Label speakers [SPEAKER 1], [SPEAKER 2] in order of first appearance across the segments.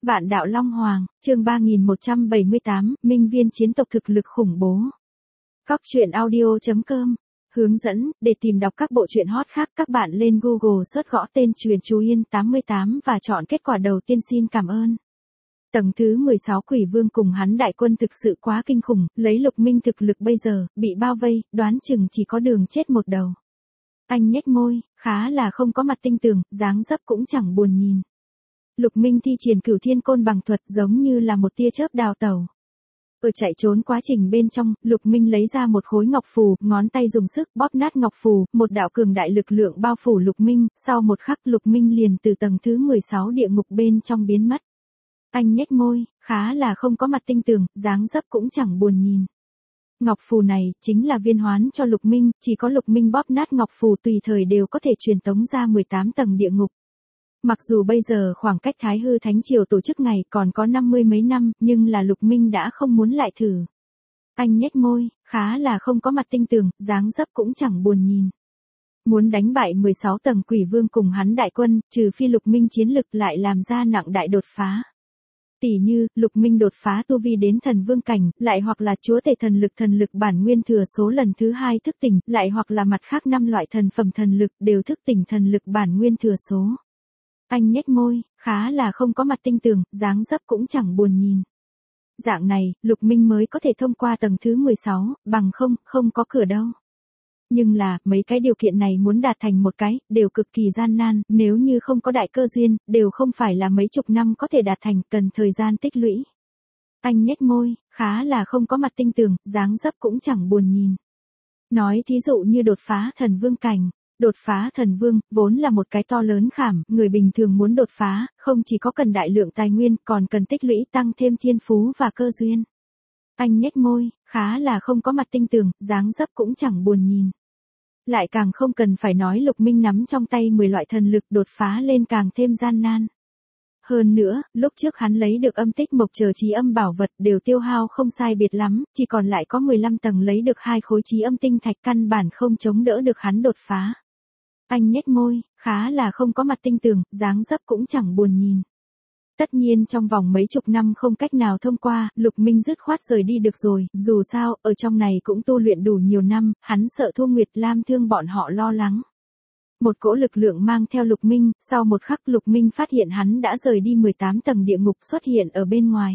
[SPEAKER 1] Vạn đạo Long Hoàng, chương 3178, Minh Viên chiến tộc thực lực khủng bố. Góc truyện audio.com. Hướng dẫn, để tìm đọc các bộ truyện hot khác các bạn lên Google search gõ tên truyện Chú Yên 88 và chọn kết quả đầu tiên xin cảm ơn. Tầng thứ 16 Quỷ Vương cùng hắn đại quân thực sự quá kinh khủng, lấy Lục Minh thực lực bây giờ, bị bao vây, đoán chừng chỉ có đường chết một đầu. Anh nhếch môi, khá là không có mặt tinh tường, dáng dấp cũng chẳng buồn nhìn. Lục Minh thi triển Cửu Thiên Côn bằng thuật giống như là một tia chớp đào tẩu. Ở chạy trốn quá trình bên trong, Lục Minh lấy ra một khối ngọc phù, ngón tay dùng sức bóp nát ngọc phù, một đạo cường đại lực lượng bao phủ Lục Minh, sau một khắc Lục Minh liền từ tầng thứ 16 địa ngục bên trong biến mất. Anh nhếch môi, khá là không có mặt tinh tường, dáng dấp cũng chẳng buồn nhìn. Ngọc phù này chính là viên hoán cho Lục Minh, chỉ có Lục Minh bóp nát ngọc phù tùy thời đều có thể truyền tống ra 18 tầng địa ngục. Mặc dù bây giờ khoảng cách Thái Hư Thánh Triều tổ chức ngày còn có 50 mấy năm, nhưng là Lục Minh đã không muốn lại thử. Anh nhếch môi, khá là không có mặt tinh tường, dáng dấp cũng chẳng buồn nhìn. Muốn đánh bại 16 tầng Quỷ Vương cùng hắn đại quân, trừ phi Lục Minh chiến lực lại làm ra nặng đại đột phá. Tỷ như, Lục Minh đột phá tu vi đến thần vương cảnh, lại hoặc là chúa tể thần lực bản nguyên thừa số lần thứ 2 thức tỉnh, lại hoặc là mặt khác 5 loại thần phẩm thần lực đều thức tỉnh thần lực bản nguyên thừa số. Anh nhếch môi, khá là không có mặt tinh tường, dáng dấp cũng chẳng buồn nhìn. Dạng này, Lục Minh mới có thể thông qua tầng thứ 16, bằng không có cửa đâu. Nhưng là, mấy cái điều kiện này muốn đạt thành một cái, đều cực kỳ gian nan, nếu như không có đại cơ duyên, đều không phải là mấy chục năm có thể đạt thành, cần thời gian tích lũy. Anh nhếch môi, khá là không có mặt tinh tường, dáng dấp cũng chẳng buồn nhìn. Nói thí dụ như đột phá thần vương cảnh. Đột phá thần vương, vốn là một cái to lớn khảm, người bình thường muốn đột phá, không chỉ có cần đại lượng tài nguyên, còn cần tích lũy tăng thêm thiên phú và cơ duyên. Anh nhếch môi, khá là không có mặt tinh tường, dáng dấp cũng chẳng buồn nhìn. Lại càng không cần phải nói Lục Minh nắm trong tay 10 loại thần lực đột phá lên càng thêm gian nan. Hơn nữa, lúc trước hắn lấy được âm tích mộc chờ chí âm bảo vật đều tiêu hao không sai biệt lắm, chỉ còn lại có 15 tầng lấy được 2 khối chí âm tinh thạch căn bản không chống đỡ được hắn đột phá. Anh nhếch môi, khá là không có mặt tinh tường, dáng dấp cũng chẳng buồn nhìn. Tất nhiên trong vòng mấy chục năm không cách nào thông qua, Lục Minh dứt khoát rời đi được rồi, dù sao, ở trong này cũng tu luyện đủ nhiều năm, hắn sợ Thu Nguyệt Lam thương bọn họ lo lắng. Một cỗ lực lượng mang theo Lục Minh, sau một khắc Lục Minh phát hiện hắn đã rời đi 18 tầng địa ngục xuất hiện ở bên ngoài.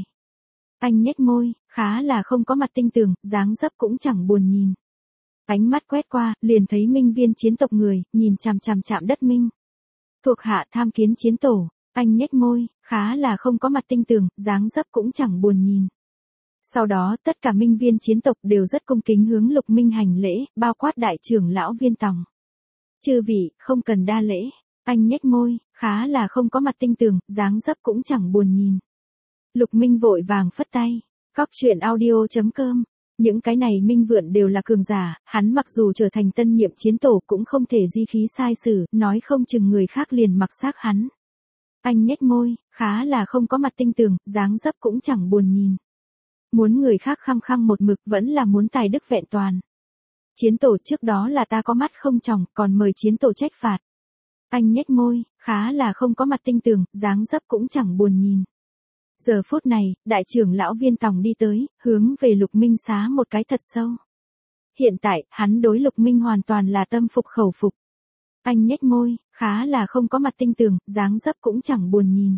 [SPEAKER 1] Anh nhếch môi, khá là không có mặt tinh tường, dáng dấp cũng chẳng buồn nhìn. Ánh mắt quét qua, liền thấy Minh Viên chiến tộc người, nhìn chằm chằm đất Minh. Thuộc hạ tham kiến chiến tổ, anh nhếch môi, khá là không có mặt tinh tường, dáng dấp cũng chẳng buồn nhìn. Sau đó, tất cả Minh Viên chiến tộc đều rất cung kính hướng Lục Minh hành lễ, bao quát đại trưởng lão Viên Tòng. Chư vị, không cần đa lễ, anh nhếch môi, khá là không có mặt tinh tường, dáng dấp cũng chẳng buồn nhìn. Lục Minh vội vàng phất tay, góc truyện audio.com. Những cái này minh vượn đều là cường giả, hắn mặc dù trở thành tân nhiệm chiến tổ cũng không thể di khí sai sử, nói không chừng người khác liền mặc xác hắn. Anh nhếch môi, khá là không có mặt tinh tường, dáng dấp cũng chẳng buồn nhìn. Muốn người khác khăng khăng một mực vẫn là muốn tài đức vẹn toàn. Chiến tổ trước đó là ta có mắt không tròng, còn mời chiến tổ trách phạt. Anh nhếch môi, khá là không có mặt tinh tường, dáng dấp cũng chẳng buồn nhìn. Giờ phút này, đại trưởng lão Viên Tòng đi tới, hướng về Lục Minh xá một cái thật sâu. Hiện tại, hắn đối Lục Minh hoàn toàn là tâm phục khẩu phục. Anh nhếch môi, khá là không có mặt tinh tường, dáng dấp cũng chẳng buồn nhìn.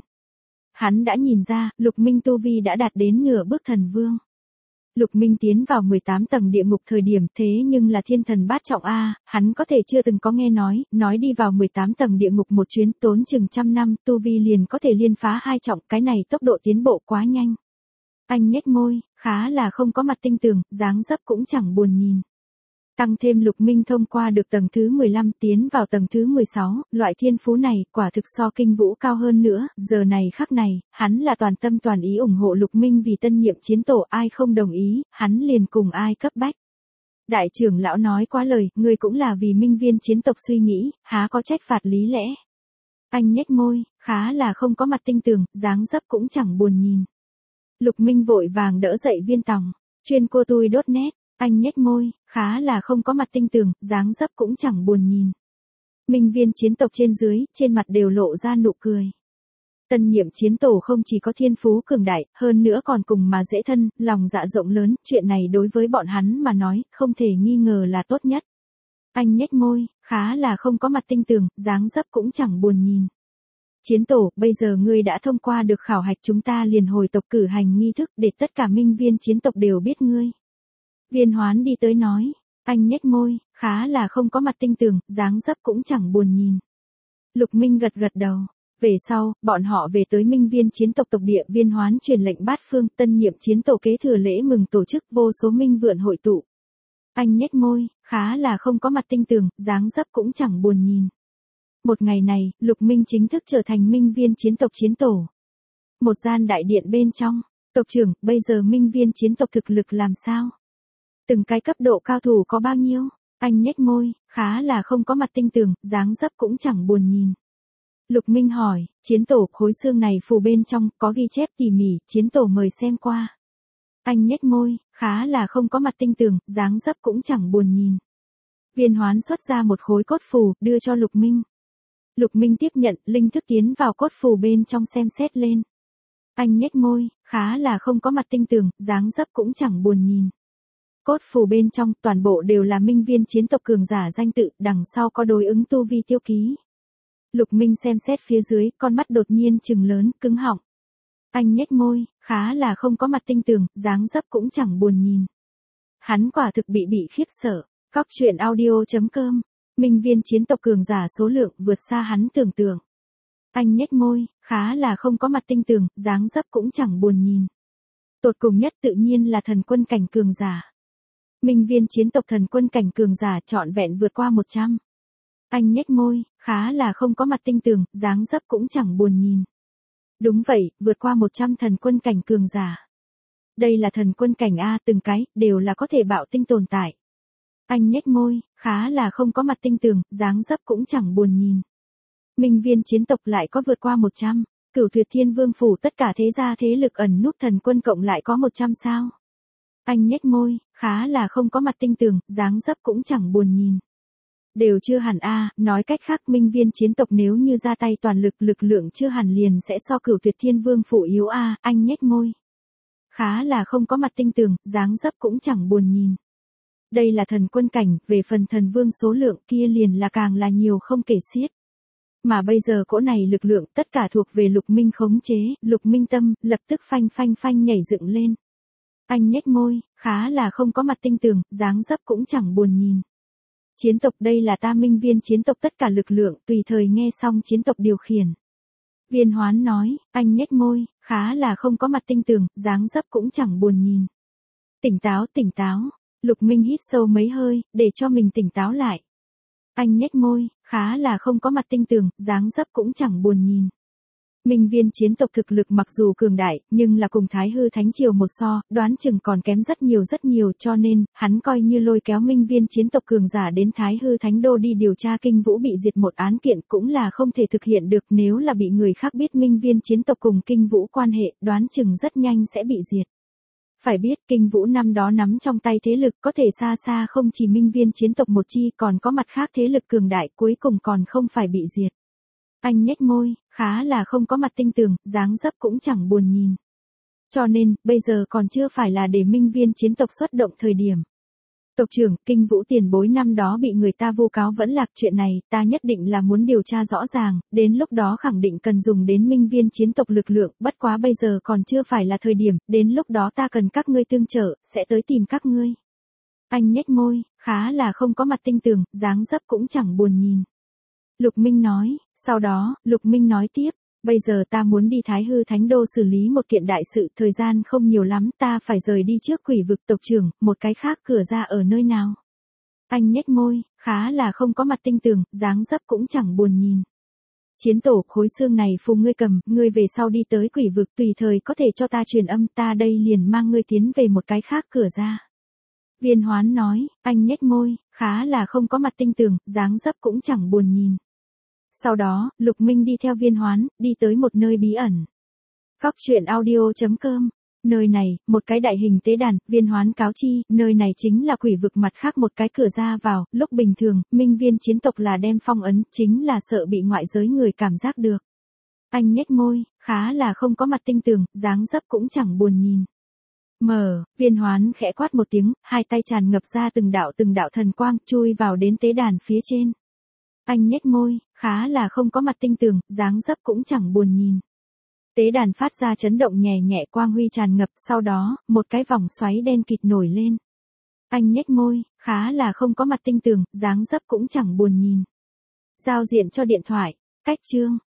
[SPEAKER 1] Hắn đã nhìn ra, Lục Minh tu vi đã đạt đến nửa bước thần vương. Lục Minh tiến vào 18 tầng địa ngục thời điểm thế nhưng là thiên thần bát trọng A, hắn có thể chưa từng có nghe nói đi vào 18 tầng địa ngục một chuyến tốn chừng trăm năm, tu vi liền có thể liên phá 2 trọng, cái này tốc độ tiến bộ quá nhanh. Anh nhếch môi, khá là không có mặt tinh tường, dáng dấp cũng chẳng buồn nhìn. Tăng thêm Lục Minh thông qua được tầng thứ 15 tiến vào tầng thứ 16, loại thiên phú này quả thực so kinh vũ cao hơn nữa, giờ này khắc này, hắn là toàn tâm toàn ý ủng hộ Lục Minh vì tân nhiệm chiến tổ ai không đồng ý, hắn liền cùng ai cấp bách. Đại trưởng lão nói quá lời, người cũng là vì Minh Viên chiến tộc suy nghĩ, há có trách phạt lý lẽ. Anh nhếch môi, khá là không có mặt tinh tường, dáng dấp cũng chẳng buồn nhìn. Lục Minh vội vàng đỡ dậy Viên Tòng, chuyên cô tui .net. Anh nhếch môi, khá là không có mặt tinh tường, dáng dấp cũng chẳng buồn nhìn. Minh Viên chiến tộc trên dưới, trên mặt đều lộ ra nụ cười. Tân nhiệm chiến tổ không chỉ có thiên phú cường đại, hơn nữa còn cùng mà dễ thân, lòng dạ rộng lớn, chuyện này đối với bọn hắn mà nói, không thể nghi ngờ là tốt nhất. Anh nhếch môi, khá là không có mặt tinh tường, dáng dấp cũng chẳng buồn nhìn. Chiến tổ, bây giờ ngươi đã thông qua được khảo hạch, chúng ta liền hồi tộc cử hành nghi thức để tất cả minh viên chiến tộc đều biết ngươi. Viên Hoán đi tới nói, anh nhếch môi, khá là không có mặt tinh tường, dáng dấp cũng chẳng buồn nhìn. Lục Minh gật gật đầu. Về sau, bọn họ về tới minh viên chiến tộc tộc địa, Viên Hoán truyền lệnh bát phương, tân nhiệm chiến tổ kế thừa lễ mừng tổ chức, vô số minh vượn hội tụ. Anh nhếch môi, khá là không có mặt tinh tường, dáng dấp cũng chẳng buồn nhìn. Một ngày này, Lục Minh chính thức trở thành minh viên chiến tộc chiến tổ. Một gian đại điện bên trong, tộc trưởng, bây giờ minh viên chiến tộc thực lực làm sao? Từng cái cấp độ cao thủ có bao nhiêu? Anh nhếch môi, khá là không có mặt tinh tường, dáng dấp cũng chẳng buồn nhìn. Lục Minh hỏi, chiến tổ, khối xương này phù bên trong, có ghi chép tỉ mỉ, chiến tổ mời xem qua. Anh nhếch môi, khá là không có mặt tinh tường, dáng dấp cũng chẳng buồn nhìn. Viên Hoán xuất ra một khối cốt phù, đưa cho Lục Minh. Lục Minh tiếp nhận, linh thức tiến vào cốt phù bên trong xem xét lên. Anh nhếch môi, khá là không có mặt tinh tường, dáng dấp cũng chẳng buồn nhìn. Cốt phù bên trong, toàn bộ đều là minh viên chiến tộc cường giả danh tự, đằng sau có đối ứng tu vi tiêu ký. Lục Minh xem xét phía dưới, con mắt đột nhiên trừng lớn, cứng họng. Anh nhếch môi, khá là không có mặt tinh tường, dáng dấp cũng chẳng buồn nhìn. Hắn quả thực bị khiếp sợ. Cóc truyện audio.com. Minh viên chiến tộc cường giả số lượng vượt xa hắn tưởng tượng. Anh nhếch môi, khá là không có mặt tinh tường, dáng dấp cũng chẳng buồn nhìn. Tột cùng nhất tự nhiên là thần quân cảnh cường giả. Minh viên chiến tộc thần quân cảnh cường giả trọn vẹn vượt qua 100. Anh nhếch môi, khá là không có mặt tinh tường, dáng dấp cũng chẳng buồn nhìn. Đúng vậy, vượt qua 100 thần quân cảnh cường giả. Đây là thần quân cảnh A, từng cái, đều là có thể bạo tinh tồn tại. Anh nhếch môi, khá là không có mặt tinh tường, dáng dấp cũng chẳng buồn nhìn. Minh viên chiến tộc lại có vượt qua 100, Cửu Tuyệt Thiên Vương phủ tất cả thế gia thế lực ẩn núp thần quân cộng lại có 100 sao. Anh nhếch môi, khá là không có mặt tinh tường, dáng dấp cũng chẳng buồn nhìn. Đều chưa hẳn A, nói cách khác minh viên chiến tộc nếu như ra tay toàn lực, lực lượng chưa hẳn liền sẽ so Cửu Tuyệt Thiên Vương phủ yếu A, anh nhếch môi. Khá là không có mặt tinh tường, dáng dấp cũng chẳng buồn nhìn. Đây là thần quân cảnh, về phần thần vương số lượng kia liền là càng là nhiều không kể xiết. Mà bây giờ cỗ này lực lượng tất cả thuộc về Lục Minh khống chế, Lục Minh tâm, lập tức phanh nhảy dựng lên. Anh nhếch môi, khá là không có mặt tinh tường, dáng dấp cũng chẳng buồn nhìn. Chiến tộc, đây là ta minh viên chiến tộc tất cả lực lượng, tùy thời nghe xong chiến tộc điều khiển. Viên Hoán nói, anh nhếch môi, khá là không có mặt tinh tường, dáng dấp cũng chẳng buồn nhìn. Tỉnh táo. Lục Minh hít sâu mấy hơi, để cho mình tỉnh táo lại. Anh nhếch môi, khá là không có mặt tinh tường, dáng dấp cũng chẳng buồn nhìn. Minh viên chiến tộc thực lực mặc dù cường đại, nhưng là cùng Thái Hư Thánh Triều một so, đoán chừng còn kém rất nhiều, cho nên, hắn coi như lôi kéo minh viên chiến tộc cường giả đến Thái Hư Thánh Đô đi điều tra Kinh Vũ bị diệt một án kiện cũng là không thể thực hiện được, nếu là bị người khác biết minh viên chiến tộc cùng Kinh Vũ quan hệ, đoán chừng rất nhanh sẽ bị diệt. Phải biết Kinh Vũ năm đó nắm trong tay thế lực có thể xa không chỉ minh viên chiến tộc một chi, còn có mặt khác thế lực cường đại, cuối cùng còn không phải bị diệt. Anh nhếch môi, khá là không có mặt tinh tường, dáng dấp cũng chẳng buồn nhìn. Cho nên, bây giờ còn chưa phải là để minh viên chiến tộc xuất động thời điểm. Tộc trưởng, Kinh Vũ tiền bối năm đó bị người ta vu cáo vẫn lạc, chuyện này, ta nhất định là muốn điều tra rõ ràng, đến lúc đó khẳng định cần dùng đến minh viên chiến tộc lực lượng, bất quá bây giờ còn chưa phải là thời điểm, đến lúc đó ta cần các ngươi tương trợ, sẽ tới tìm các ngươi. Anh nhếch môi, khá là không có mặt tinh tường, dáng dấp cũng chẳng buồn nhìn. Lục Minh nói, sau đó, Lục Minh nói tiếp, bây giờ ta muốn đi Thái Hư Thánh Đô xử lý một kiện đại sự, thời gian không nhiều lắm, ta phải rời đi trước Quỷ vực. Tộc trưởng, một cái khác cửa ra ở nơi nào? Anh nhếch môi, khá là không có mặt tinh tường, dáng dấp cũng chẳng buồn nhìn. Chiến tổ, khối xương này phù ngươi cầm, ngươi về sau đi tới Quỷ vực tùy thời có thể cho ta truyền âm, ta đây liền mang ngươi tiến về một cái khác cửa ra. Viên Hoán nói, anh nhếch môi, khá là không có mặt tinh tường, dáng dấp cũng chẳng buồn nhìn. Sau đó, Lục Minh đi theo Viên Hoán, đi tới một nơi bí ẩn. Cóc truyện audio.com. Nơi này, một cái đại hình tế đàn, Viên Hoán cáo chi, nơi này chính là Quỷ vực mặt khác một cái cửa ra vào, lúc bình thường, minh viên chiến tộc là đem phong ấn, chính là sợ bị ngoại giới người cảm giác được. Anh nhếch môi, khá là không có mặt tinh tường, dáng dấp cũng chẳng buồn nhìn. Mở, Viên Hoán khẽ quát một tiếng, hai tay tràn ngập ra từng đạo thần quang, chui vào đến tế đàn phía trên. Anh nhếch môi, khá là không có mặt tinh tường, dáng dấp cũng chẳng buồn nhìn. Tế đàn phát ra chấn động nhẹ nhẹ, quang huy tràn ngập, sau đó, một cái vòng xoáy đen kịt nổi lên. Anh nhếch môi, khá là không có mặt tinh tường, dáng dấp cũng chẳng buồn nhìn. Giao diện cho điện thoại, cách chương.